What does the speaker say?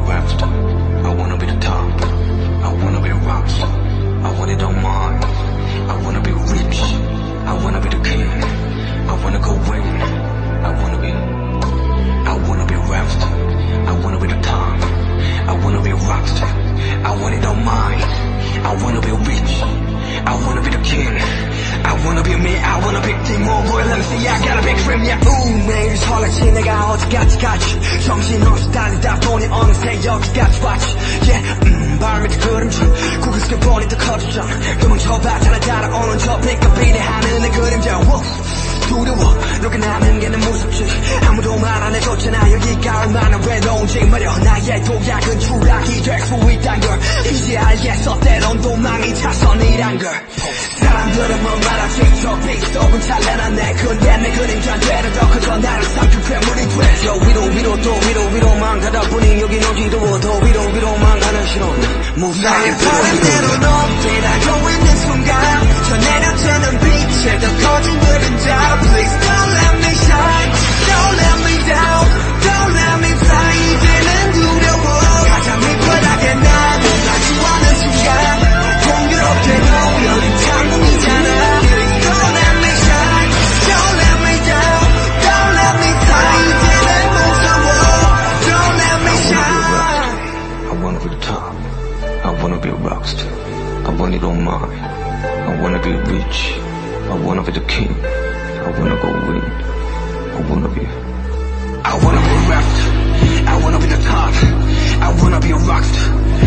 rapster. I wanna be the top. I wanna be a rockstar. I want it on mine. I wanna be rich. I wanna be the king. I wanna go win. I wanna be a rapster. I wanna be the top. I wanna be a rockstar. I want it on mine. I wanna be rich. I wanna be the king. I wanna be me. I wanna be king. More boy, let me see. I got a big dream. Yeah. 매일 설레지 내가 어디까지 가지. 정신없이 달리다 보니 어느새 여기까지 왔지. Yeah. 발 밑에 그림자. 고개 숙여 보니 더 커졌잖아. 도망쳐봤잖아. 따라오는 저 빛과 비례하는 내 그림자. 두려워 너가 나는 게 난 무섭지. 아무도 말 안 해줬잖아. 여기가 얼마나 외로운지 말여. 나의 도약은 추락이 될 수 있단 걸 이제 알겠어. 때론 도망이 차선이란 걸. 사람들은 뭐 말하지. 저 빛 속은 찬란한 내 근데 내 그림자 되려 더 커져. 나를 삼킨 괴물이 되죠. 위로 또 위로만 가다 보니 여긴 어디로 더 위로만 가는 신호. 나의 바람대로 넌 되라고 있는 순간 저 내려지는 빛에 더 커진 그림자. Please don't let me shine. Don't let me down. Don't let me fly. 이제는 두려워. 가장 위바닥에 난 나지 않은 순간 공교롭게도 여긴 창문이잖아. Don't let me shine. Don't let me down. Don't let me fly. 이제는 무서워. Don't let me shine. I wanna be the top. I wanna be a rockstar. I want it on mine. I wanna be rich. I wanna be the king. I wanna go win. I wanna be a rapper. I wanna be the top. I wanna be a rockstar.